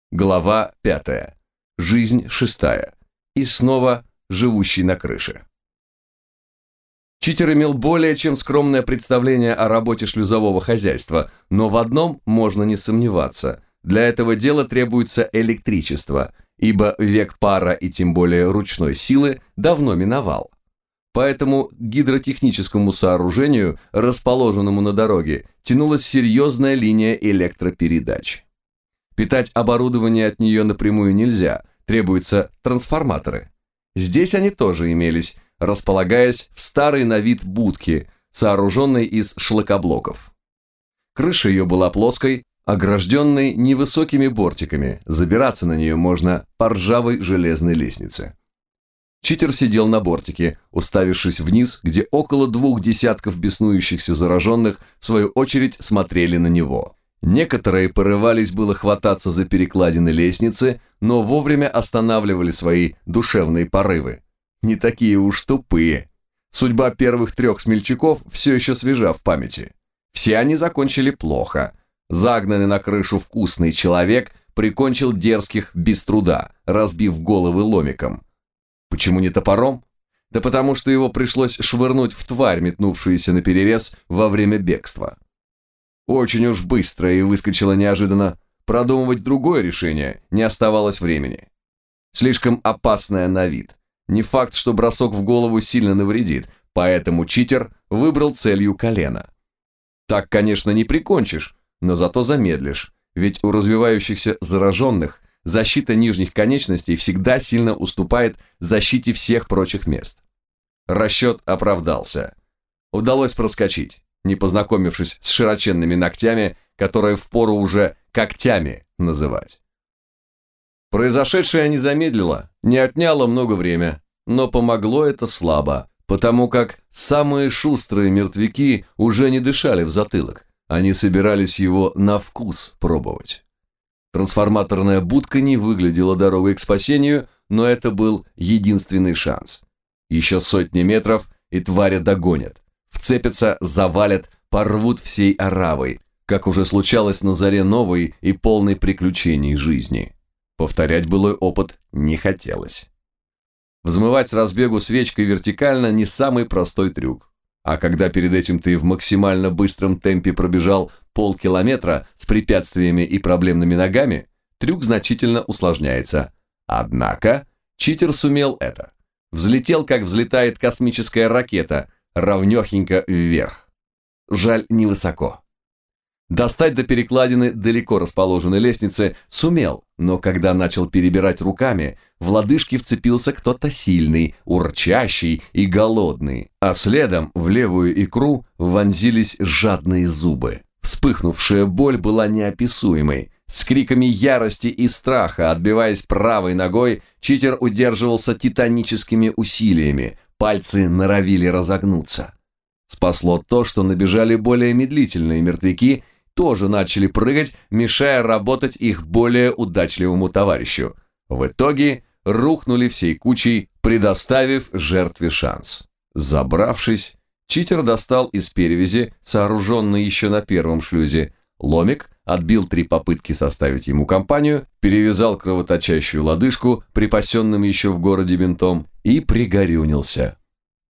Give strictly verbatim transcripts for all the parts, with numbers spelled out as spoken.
Глава пятая. Жизнь шестая. И снова живущий на крыше. Читер имел более чем скромное представление о работе шлюзового хозяйства, но в одном можно не сомневаться. Для этого дела требуется электричество, ибо век пара и тем более ручной силы давно миновал. Поэтому к гидротехническому сооружению, расположенному на дороге, тянулась серьезная линия электропередач. Питать оборудование от нее напрямую нельзя, требуются трансформаторы. Здесь они тоже имелись, располагаясь в старой на вид будке, сооруженной из шлакоблоков. Крыша ее была плоской, огражденной невысокими бортиками, забираться на нее можно по ржавой железной лестнице. Читер сидел на бортике, уставившись вниз, где около двух десятков беснующихся зараженных, в свою очередь, смотрели на него. Некоторые порывались было хвататься за перекладины лестницы, но вовремя останавливали свои душевные порывы. Не такие уж тупые. Судьба первых трех смельчаков все еще свежа в памяти. Все они закончили плохо. Загнанный на крышу вкусный человек прикончил дерзких без труда, разбив головы ломиком. Почему не топором? Да потому что его пришлось швырнуть в тварь, метнувшуюся наперерез во время бегства. Очень уж быстро и выскочило неожиданно. Продумывать другое решение не оставалось времени. Слишком опасное на вид. Не факт, что бросок в голову сильно навредит, поэтому читер выбрал целью колено. Так, конечно, не прикончишь, но зато замедлишь, ведь у развивающихся зараженных защита нижних конечностей всегда сильно уступает защите всех прочих мест. Расчет оправдался. Удалось проскочить, не познакомившись с широченными ногтями, которые впору уже когтями называть. Произошедшее не замедлило, не отняло много времени, но помогло это слабо, потому как самые шустрые мертвяки уже не дышали в затылок, они собирались его на вкус пробовать. Трансформаторная будка не выглядела дорогой к спасению, но это был единственный шанс. Еще сотни метров, и твари догонят. Вцепятся, завалят, порвут всей оравой, как уже случалось на заре новой и полной приключений жизни. Повторять былой опыт не хотелось. Взмывать с разбегу свечкой вертикально не самый простой трюк. А когда перед этим ты в максимально быстром темпе пробежал полкилометра с препятствиями и проблемными ногами, трюк значительно усложняется. Однако читер сумел это. Взлетел, как взлетает космическая ракета, равнёхенько вверх. Жаль, невысоко. Достать до перекладины далеко расположенной лестницы сумел, но когда начал перебирать руками, в лодыжки вцепился кто-то сильный, урчащий и голодный, а следом в левую икру вонзились жадные зубы. Вспыхнувшая боль была неописуемой. С криками ярости и страха, отбиваясь правой ногой, читер удерживался титаническими усилиями, пальцы норовили разогнуться. Спасло то, что набежали более медлительные мертвяки, тоже начали прыгать, мешая работать их более удачливому товарищу. В итоге рухнули всей кучей, предоставив жертве шанс. Забравшись, читер достал из перевязи, сооруженной еще на первом шлюзе, ломик, отбил три попытки составить ему компанию, перевязал кровоточащую лодыжку, припасенным еще в городе бинтом, и пригорюнился.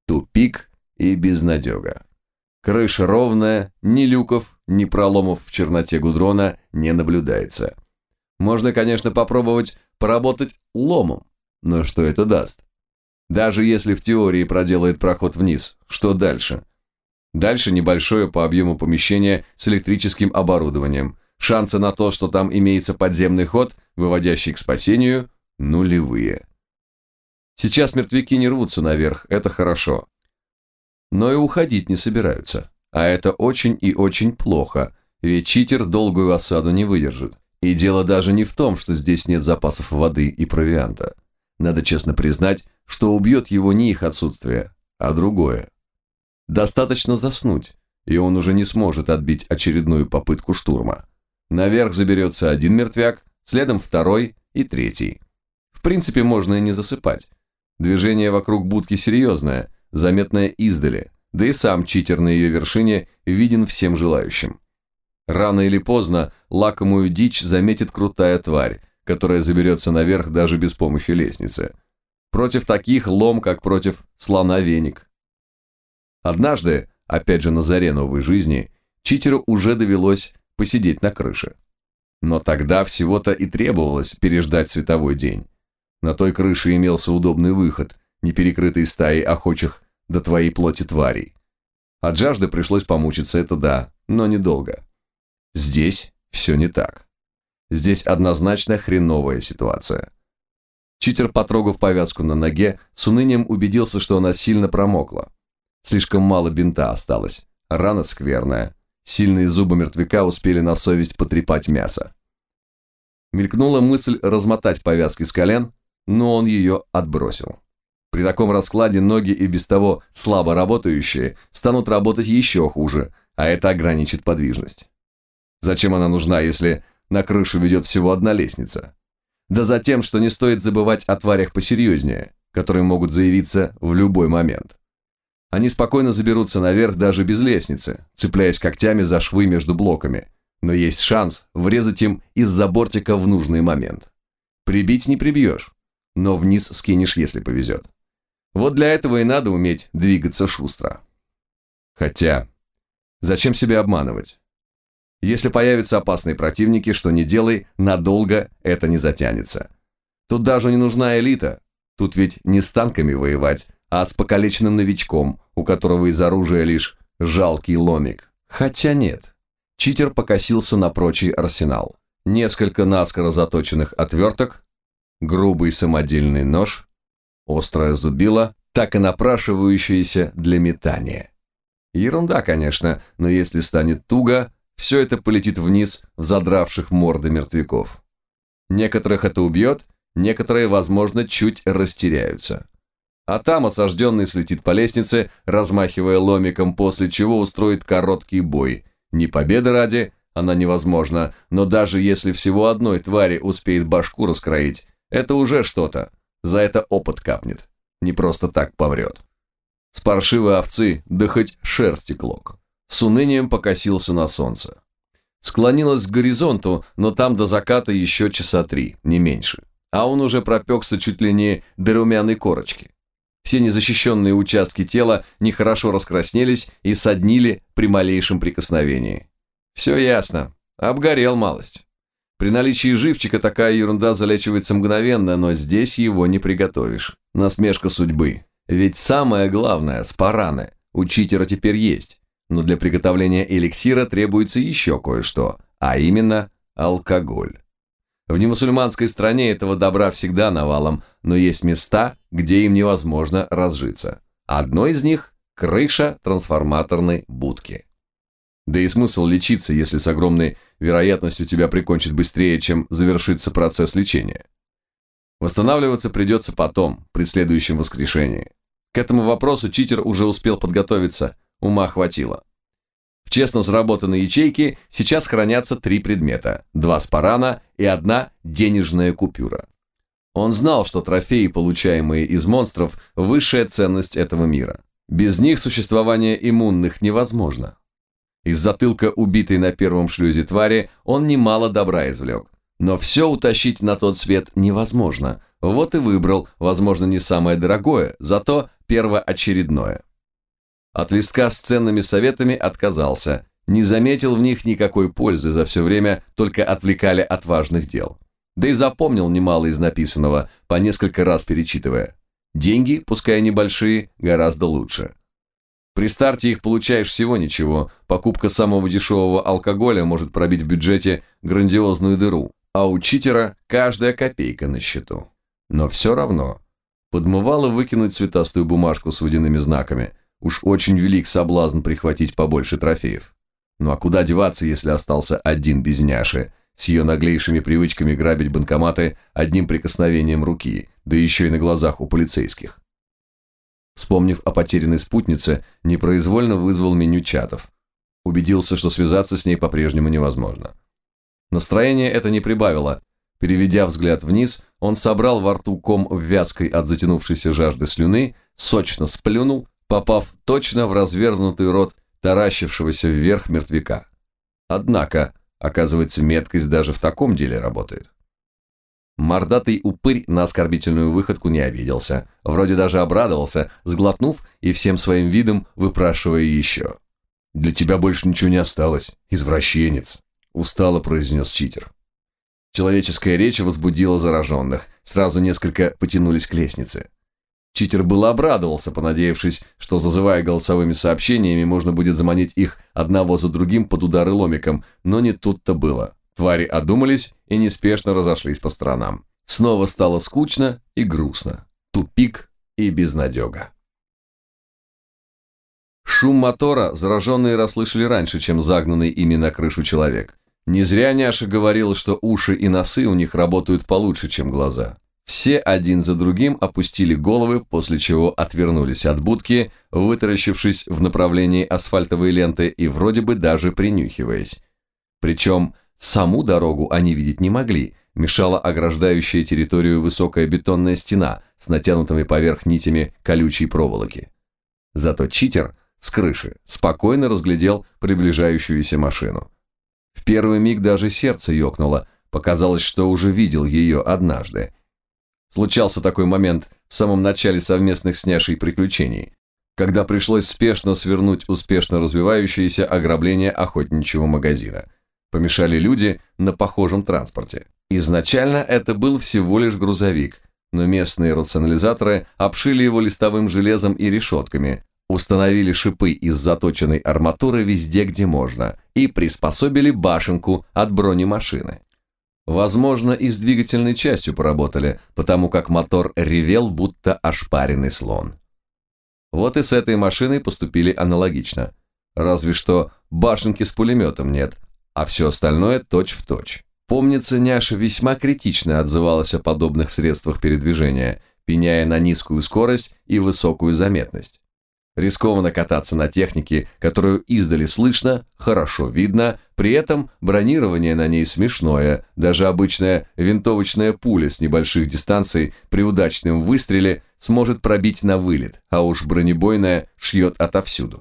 Тупик и безнадега. Крыша ровная, ни люков, ни проломов в черноте гудрона не наблюдается. Можно, конечно, попробовать поработать ломом, но что это даст? Даже если в теории проделает проход вниз, что дальше? Дальше небольшое по объему помещение с электрическим оборудованием. Шансы на то, что там имеется подземный ход, выводящий к спасению, нулевые. Сейчас мертвяки не рвутся наверх, это хорошо. Но и уходить не собираются. А это очень и очень плохо, ведь читер долгую осаду не выдержит. И дело даже не в том, что здесь нет запасов воды и провианта. Надо честно признать, что убьет его не их отсутствие, а другое. Достаточно заснуть, и он уже не сможет отбить очередную попытку штурма. Наверх заберется один мертвяк, следом второй и третий. В принципе, можно и не засыпать. Движение вокруг будки серьезное, заметное издали, да и сам читер на ее вершине виден всем желающим. Рано или поздно лакомую дичь заметит крутая тварь, которая заберется наверх даже без помощи лестницы. Против таких лом, как против слона веник. Однажды, опять же на заре новой жизни, читеру уже довелось посидеть на крыше. Но тогда всего-то и требовалось переждать световой день. На той крыше имелся удобный выход, не перекрытый стаей охочих до твоей плоти тварей. От жажды пришлось помучиться, это да, но недолго. Здесь все не так. Здесь однозначно хреновая ситуация. Читер, потрогав повязку на ноге, с унынием убедился, что она сильно промокла. Слишком мало бинта осталось, рана скверная. Сильные зубы мертвяка успели на совесть потрепать мясо. Мелькнула мысль размотать повязки с колен, но он ее отбросил. При таком раскладе ноги и без того слабо работающие станут работать еще хуже, а это ограничит подвижность. Зачем она нужна, если на крышу ведет всего одна лестница? Да за тем, что не стоит забывать о тварях посерьезнее, которые могут заявиться в любой момент. Они спокойно заберутся наверх даже без лестницы, цепляясь когтями за швы между блоками, но есть шанс врезать им из-за бортика в нужный момент. Прибить не прибьешь, но вниз скинешь, если повезет. Вот для этого и надо уметь двигаться шустро. Хотя, зачем себя обманывать? Если появятся опасные противники, что не делай, надолго это не затянется. Тут даже не нужна элита, тут ведь не с танками воевать, а с покалеченным новичком, у которого из оружия лишь жалкий ломик. Хотя нет. Читер покосился на прочий арсенал. Несколько наскоро заточенных отверток, грубый самодельный нож, острое зубило, так и напрашивающееся для метания. Ерунда, конечно, но если станет туго, все это полетит вниз в задравших морды мертвяков. Некоторых это убьет, некоторые, возможно, чуть растеряются. А там осажденный слетит по лестнице, размахивая ломиком, после чего устроит короткий бой. Не победы ради, она невозможна, но даже если всего одной твари успеет башку раскроить, это уже что-то, за это опыт капнет, не просто так помрет. С паршивой овцы, да хоть шерсти клок. С унынием покосился на солнце. Склонилось к горизонту, но там до заката еще часа три, не меньше. А он уже пропекся чуть ли не до румяной корочки. Все незащищенные участки тела нехорошо раскраснелись и соднили при малейшем прикосновении. Все ясно, обгорел малость. При наличии живчика такая ерунда залечивается мгновенно, но здесь его не приготовишь. Насмешка судьбы. Ведь самое главное, спараны, у читера теперь есть. Но для приготовления эликсира требуется еще кое-что, а именно алкоголь. В немусульманской стране этого добра всегда навалом, но есть места, где им невозможно разжиться. Одно из них – крыша трансформаторной будки. Да и смысл лечиться, если с огромной вероятностью тебя прикончат быстрее, чем завершится процесс лечения. Восстанавливаться придется потом, при следующем воскрешении. К этому вопросу читер уже успел подготовиться, ума хватило. В честно сработанной ячейке сейчас хранятся три предмета, два спарана и одна денежная купюра. Он знал, что трофеи, получаемые из монстров, высшая ценность этого мира. Без них существование иммунных невозможно. Из затылка убитой на первом шлюзе твари он немало добра извлек. Но все утащить на тот свет невозможно. Вот и выбрал, возможно, не самое дорогое, зато первоочередное. От листка с ценными советами отказался, не заметил в них никакой пользы, за все время только отвлекали от важных дел. Да и запомнил немало из написанного, по несколько раз перечитывая. Деньги, пускай небольшие, гораздо лучше. При старте их получаешь всего ничего, покупка самого дешевого алкоголя может пробить в бюджете грандиозную дыру, а у читера каждая копейка на счету. Но все равно, подмывало выкинуть цветастую бумажку с водяными знаками. Уж очень велик соблазн прихватить побольше трофеев. Ну а куда деваться, если остался один без няши, с ее наглейшими привычками грабить банкоматы одним прикосновением руки, да еще и на глазах у полицейских. Вспомнив о потерянной спутнице, непроизвольно вызвал меню чатов. Убедился, что связаться с ней по-прежнему невозможно. Настроение это не прибавило. Переведя взгляд вниз, он собрал во рту ком вязкой от затянувшейся жажды слюны, сочно сплюнул, попав точно в разверзнутый рот таращившегося вверх мертвяка. Однако, оказывается, меткость даже в таком деле работает. Мордатый упырь на оскорбительную выходку не обиделся, вроде даже обрадовался, сглотнув и всем своим видом выпрашивая еще. «Для тебя больше ничего не осталось, извращенец», – устало произнес читер. Человеческая речь возбудила зараженных, сразу несколько потянулись к лестнице. Читер было обрадовался, понадеявшись, что, зазывая голосовыми сообщениями, можно будет заманить их одного за другим под удары ломиком, но не тут-то было. Твари одумались и неспешно разошлись по сторонам. Снова стало скучно и грустно. Тупик и безнадега. Шум мотора зараженные расслышали раньше, чем загнанный ими на крышу человек. Не зря Няша говорила, что уши и носы у них работают получше, чем глаза. Все один за другим опустили головы, после чего отвернулись от будки, вытаращившись в направлении асфальтовой ленты и вроде бы даже принюхиваясь. Причем саму дорогу они видеть не могли, мешала ограждающая территорию высокая бетонная стена с натянутыми поверх нитями колючей проволоки. Зато читер с крыши спокойно разглядел приближающуюся машину. В первый миг даже сердце ёкнуло, показалось, что уже видел ее однажды. Случался такой момент в самом начале совместных с Няшей приключений, когда пришлось спешно свернуть успешно развивающееся ограбление охотничьего магазина. Помешали люди на похожем транспорте. Изначально это был всего лишь грузовик, но местные рационализаторы обшили его листовым железом и решетками, установили шипы из заточенной арматуры везде, где можно, и приспособили башенку от бронемашины. Возможно, и с двигательной частью поработали, потому как мотор ревел, будто ошпаренный слон. Вот и с этой машиной поступили аналогично. Разве что башенки с пулеметом нет, а все остальное точь-в-точь. Помнится, Няша весьма критично отзывалась о подобных средствах передвижения, пеняя на низкую скорость и высокую заметность. Рискованно кататься на технике, которую издали слышно, хорошо видно, при этом бронирование на ней смешное, даже обычная винтовочная пуля с небольших дистанций при удачном выстреле сможет пробить на вылет, а уж бронебойная шьет отовсюду.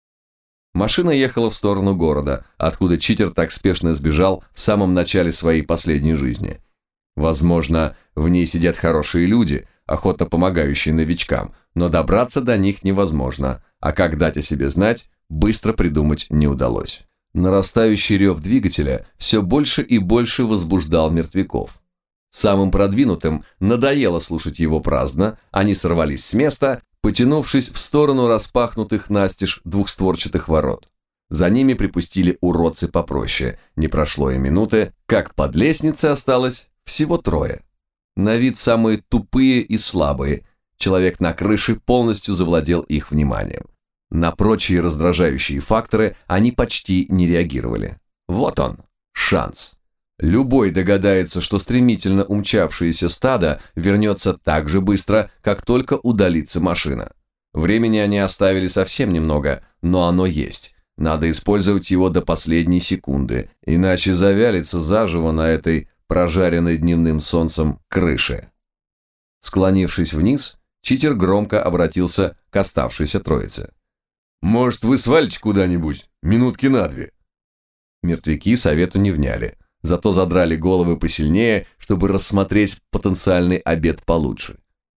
Машина ехала в сторону города, откуда читер так спешно сбежал в самом начале своей последней жизни. Возможно, в ней сидят хорошие люди, охотно помогающие новичкам, но добраться до них невозможно, а как дать о себе знать, быстро придумать не удалось. Нарастающий рев двигателя все больше и больше возбуждал мертвяков. Самым продвинутым надоело слушать его праздно, они сорвались с места, потянувшись в сторону распахнутых настежь двухстворчатых ворот. За ними припустили уродцы попроще, не прошло и минуты, как под лестницей осталось всего трое. На вид самые тупые и слабые, человек на крыше полностью завладел их вниманием. На прочие раздражающие факторы они почти не реагировали. Вот он, шанс. Любой догадается, что стремительно умчавшееся стадо вернется так же быстро, как только удалится машина. Времени они оставили совсем немного, но оно есть. Надо использовать его до последней секунды, иначе завялится заживо на этой прожаренной дневным солнцем крыше. Склонившись вниз, читер громко обратился к оставшейся троице. «Может, вы свалите куда-нибудь? Минутки на две». Мертвяки совету не вняли, зато задрали головы посильнее, чтобы рассмотреть потенциальный обед получше.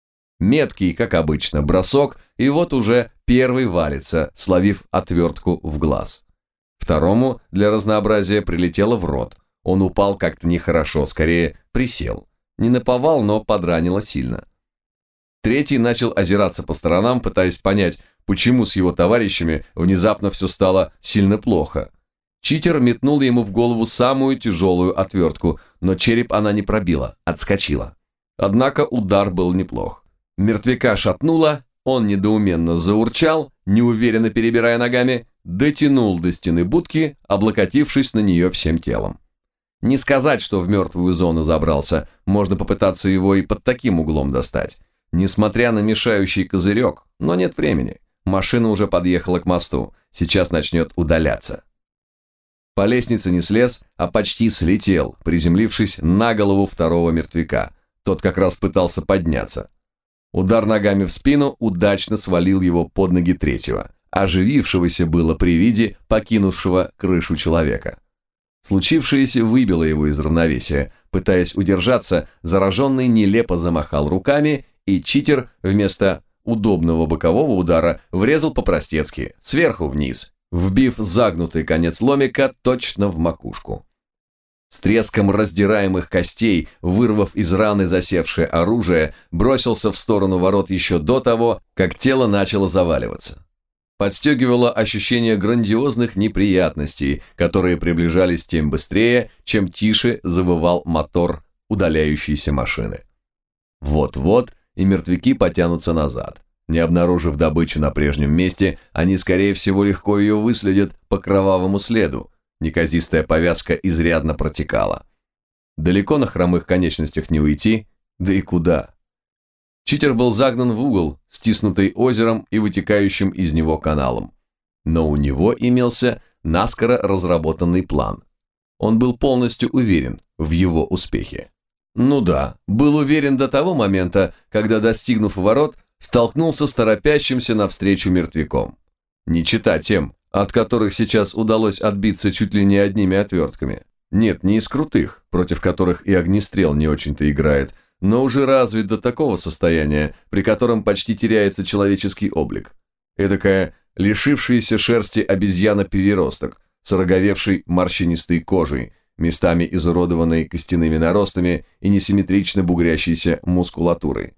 Меткий, как обычно, бросок, и вот уже первый валится, словив отвертку в глаз. Второму для разнообразия прилетело в рот. Он упал как-то нехорошо, скорее присел. Не наповал, но подранило сильно. Третий начал озираться по сторонам, пытаясь понять, почему с его товарищами внезапно все стало сильно плохо. Читер метнул ему в голову самую тяжелую отвертку, но череп она не пробила, отскочила. Однако удар был неплох. Мертвяка шатнуло, он недоуменно заурчал, неуверенно перебирая ногами, дотянул до стены будки, облокотившись на нее всем телом. Не сказать, что в мертвую зону забрался, можно попытаться его и под таким углом достать. Несмотря на мешающий козырек, но нет времени. Машина уже подъехала к мосту, сейчас начнет удаляться. По лестнице не слез, а почти слетел, приземлившись на голову второго мертвяка. Тот как раз пытался подняться. Удар ногами в спину удачно свалил его под ноги третьего, оживившегося было при виде покинувшего крышу человека. Случившееся выбило его из равновесия. Пытаясь удержаться, зараженный нелепо замахал руками, и читер вместо удобного бокового удара врезал по-простецки, сверху вниз, вбив загнутый конец ломика точно в макушку. С треском раздираемых костей, вырвав из раны засевшее оружие, бросился в сторону ворот еще до того, как тело начало заваливаться. Подстегивало ощущение грандиозных неприятностей, которые приближались тем быстрее, чем тише завывал мотор удаляющейся машины. Вот-вот и мертвяки потянутся назад. Не обнаружив добычу на прежнем месте, они, скорее всего, легко ее выследят по кровавому следу. Неказистая повязка изрядно протекала. Далеко на хромых конечностях не уйти, да и куда? Читер был загнан в угол, стиснутый озером и вытекающим из него каналом. Но у него имелся наскоро разработанный план. Он был полностью уверен в его успехе. Ну да, был уверен до того момента, когда, достигнув ворот, столкнулся с торопящимся навстречу мертвяком. Не чита тем, от которых сейчас удалось отбиться чуть ли не одними отвертками. Нет, не из крутых, против которых и огнестрел не очень-то играет, но уже развит до такого состояния, при котором почти теряется человеческий облик. Эдакая лишившаяся шерсти обезьяна-переросток, с ороговевшей морщинистой кожей, местами изуродованной костяными наростами и несимметрично бугрящейся мускулатурой.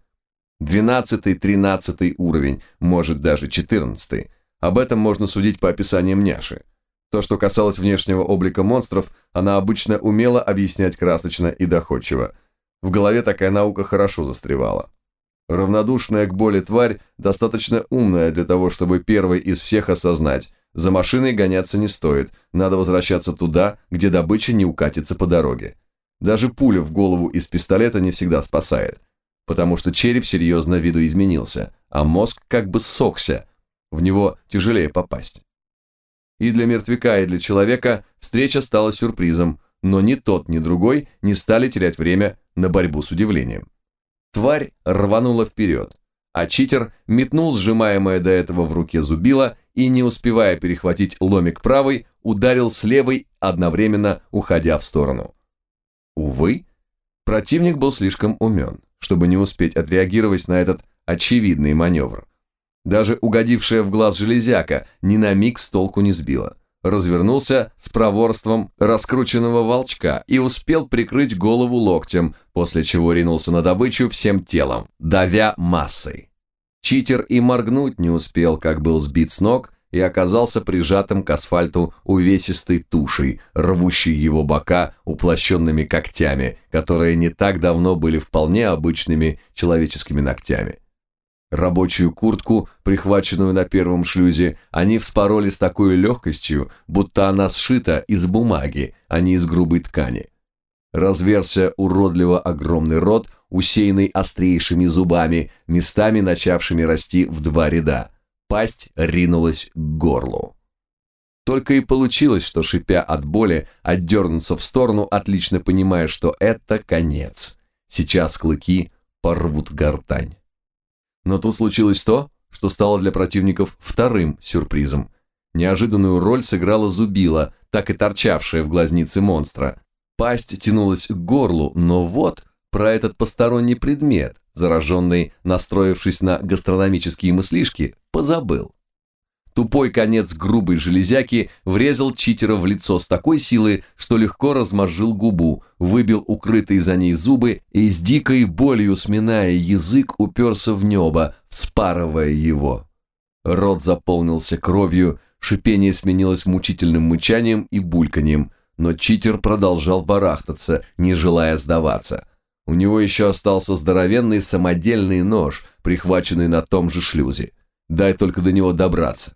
Двенадцатый-тринадцатый уровень, может даже четырнадцатый. Об этом можно судить по описаниям няши. То, что касалось внешнего облика монстров, она обычно умела объяснять красочно и доходчиво. В голове такая наука хорошо застревала. Равнодушная к боли тварь достаточно умная для того, чтобы первой из всех осознать: за машиной гоняться не стоит, надо возвращаться туда, где добыча не укатится по дороге. Даже пуля в голову из пистолета не всегда спасает, потому что череп серьезно видоизменился, а мозг как бы ссохся, в него тяжелее попасть. И для мертвяка, и для человека встреча стала сюрпризом, но ни тот, ни другой не стали терять время на борьбу с удивлением. Тварь рванула вперед, а читер метнул сжимаемое до этого в руке зубило и, не успевая перехватить ломик правой, ударил с левой, одновременно уходя в сторону. Увы, противник был слишком умен, чтобы не успеть отреагировать на этот очевидный маневр. Даже угодившая в глаз железяка ни на миг с толку не сбила. Развернулся с проворством раскрученного волчка и успел прикрыть голову локтем, после чего ринулся на добычу всем телом, давя массой. Читер и моргнуть не успел, как был сбит с ног и оказался прижатым к асфальту увесистой тушей, рвущей его бока уплощенными когтями, которые не так давно были вполне обычными человеческими ногтями. Рабочую куртку, прихваченную на первом шлюзе, они вспороли с такой легкостью, будто она сшита из бумаги, а не из грубой ткани. Разверся уродливо огромный рот, усеянный острейшими зубами, местами начавшими расти в два ряда. Пасть ринулась к горлу. Только и получилось, что, шипя от боли, отдернуться в сторону, отлично понимая, что это конец. Сейчас клыки порвут гортань. Но тут случилось то, что стало для противников вторым сюрпризом. Неожиданную роль сыграла зубило, так и торчавшая в глазнице монстра. Пасть тянулась к горлу, но вот про этот посторонний предмет, зараженный, настроившись на гастрономические мыслишки, позабыл. Тупой конец грубой железяки врезал читера в лицо с такой силой, что легко размозжил губу, выбил укрытые за ней зубы и с дикой болью, сминая язык, уперся в небо, вспарывая его. Рот заполнился кровью, шипение сменилось мучительным мычанием и бульканьем, но читер продолжал барахтаться, не желая сдаваться. У него еще остался здоровенный самодельный нож, прихваченный на том же шлюзе. Дай только до него добраться.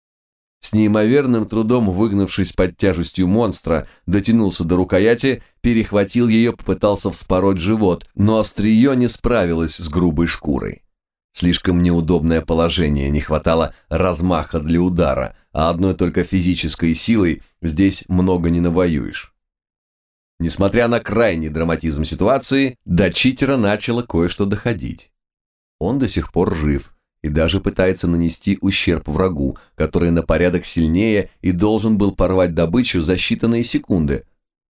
С неимоверным трудом, выгнувшись под тяжестью монстра, дотянулся до рукояти, перехватил ее, попытался вспороть живот, но острие не справилось с грубой шкурой. Слишком неудобное положение, не хватало размаха для удара, а одной только физической силой здесь много не навоюешь. Несмотря на крайний драматизм ситуации, до читера начало кое-что доходить. Он до сих пор жив и даже пытается нанести ущерб врагу, который на порядок сильнее и должен был порвать добычу за считанные секунды,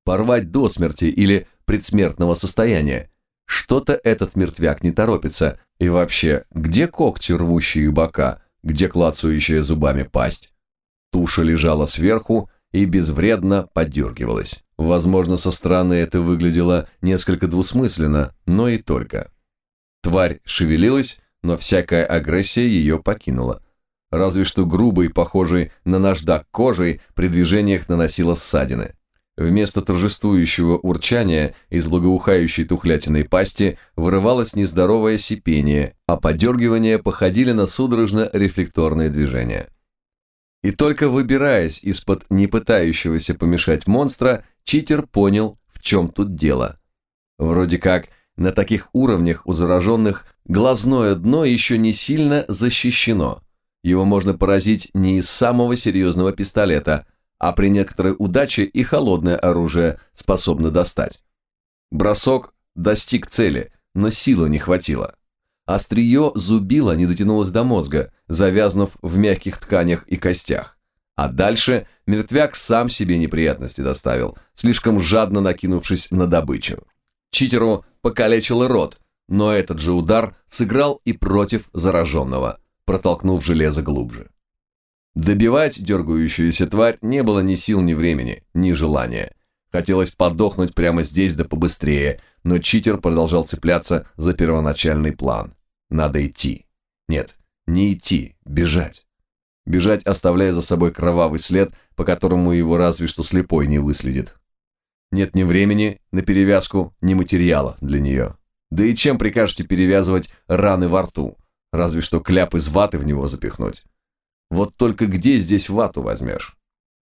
порвать до смерти или предсмертного состояния. Что-то этот мертвяк не торопится. И вообще, где когти, рвущие бока, где клацающая зубами пасть? Туша лежала сверху и безвредно подергивалась. Возможно, со стороны это выглядело несколько двусмысленно, но и только. Тварь шевелилась, но всякая агрессия ее покинула. Разве что грубой, похожей на наждак кожей, при движениях наносила ссадины. Вместо торжествующего урчания из благоухающей тухлятиной пасти вырывалось нездоровое сипение, а подергивания походили на судорожно-рефлекторные движения. И только выбираясь из-под не пытающегося помешать монстра, читер понял, в чем тут дело. Вроде как на таких уровнях у зараженных глазное дно еще не сильно защищено. Его можно поразить не из самого серьезного пистолета, а при некоторой удаче и холодное оружие способно достать. Бросок достиг цели, но силы не хватило. Острие зубило не дотянулось до мозга, завязнув в мягких тканях и костях. А дальше мертвяк сам себе неприятности доставил, слишком жадно накинувшись на добычу. Читеру покалечил рот, но этот же удар сыграл и против зараженного, протолкнув железо глубже. Добивать дергающуюся тварь не было ни сил, ни времени, ни желания. Хотелось подохнуть прямо здесь да побыстрее, но читер продолжал цепляться за первоначальный план. Надо идти. Нет, не идти, бежать. Бежать, оставляя за собой кровавый след, по которому его разве что слепой не выследит. Нет ни времени на перевязку, ни материала для нее. Да и чем прикажете перевязывать раны во рту? Разве что кляп из ваты в него запихнуть. Вот только где здесь вату возьмешь?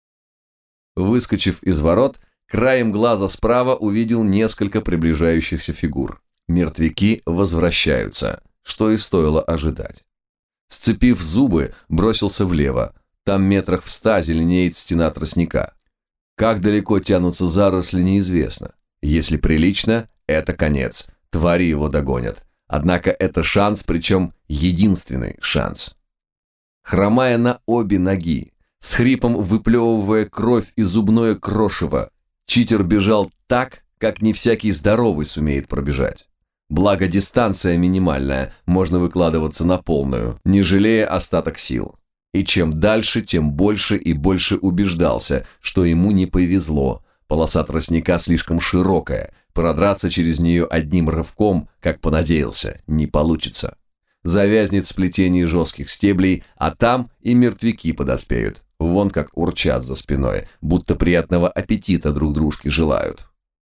Выскочив из ворот, краем глаза справа увидел несколько приближающихся фигур. Мертвяки возвращаются, что и стоило ожидать. Сцепив зубы, бросился влево. Там метрах в ста зеленеет стена тростника. Как далеко тянутся заросли, неизвестно. Если прилично, это конец. Твари его догонят. Однако это шанс, причем единственный шанс. Хромая на обе ноги, с хрипом выплевывая кровь и зубное крошево, читер бежал так, как не всякий здоровый сумеет пробежать. Благо дистанция минимальная, можно выкладываться на полную, не жалея остаток сил. И чем дальше, тем больше и больше убеждался, что ему не повезло. Полоса тростника слишком широкая, продраться через нее одним рывком, как понадеялся, не получится. Завязнет в сплетении жестких стеблей, а там и мертвяки подоспеют. Вон как урчат за спиной, будто приятного аппетита друг дружке желают.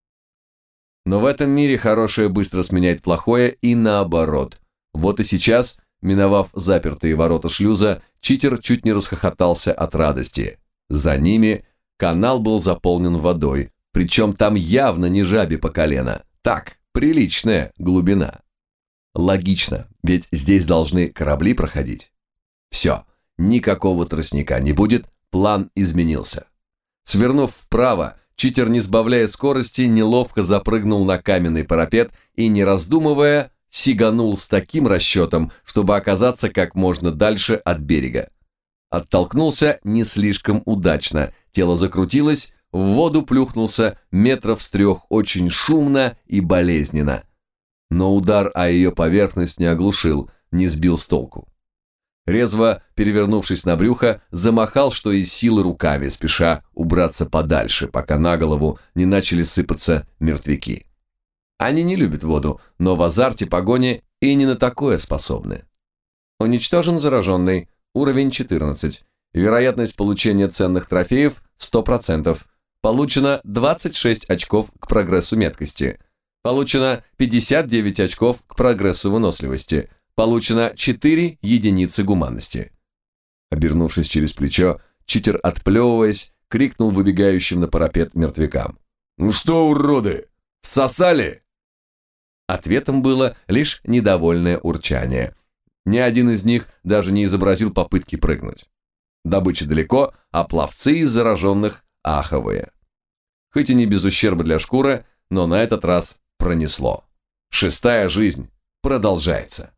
Но в этом мире хорошее быстро сменяет плохое и наоборот. Вот и сейчас, миновав запертые ворота шлюза, читер чуть не расхохотался от радости. За ними канал был заполнен водой, причем там явно не жабе по колено. Так, приличная глубина. Логично, ведь здесь должны корабли проходить. Все, никакого тростника не будет, план изменился. Свернув вправо, читер, не сбавляя скорости, неловко запрыгнул на каменный парапет и, не раздумывая, сиганул с таким расчетом, чтобы оказаться как можно дальше от берега. Оттолкнулся не слишком удачно, тело закрутилось, в воду плюхнулся метров с трех очень шумно и болезненно. Но удар о ее поверхность не оглушил, не сбил с толку. Резво перевернувшись на брюхо, замахал, что из силы руками, спеша убраться подальше, пока на голову не начали сыпаться мертвяки. Они не любят воду, но в азарте погони и не на такое способны. Уничтожен зараженный, уровень четырнадцать. Вероятность получения ценных трофеев сто процентов. Получено двадцать шесть очков к прогрессу меткости. Получено пятьдесят девять очков к прогрессу выносливости. Получено четыре единицы гуманности. Обернувшись через плечо, читер, отплевываясь, крикнул выбегающим на парапет мертвякам. «Ну что, уроды, всосали?» Ответом было лишь недовольное урчание. Ни один из них даже не изобразил попытки прыгнуть. Добыча далеко, а пловцы из зараженных аховые. Хоть и не без ущерба для шкуры, но на этот раз пронесло. Шестая жизнь продолжается.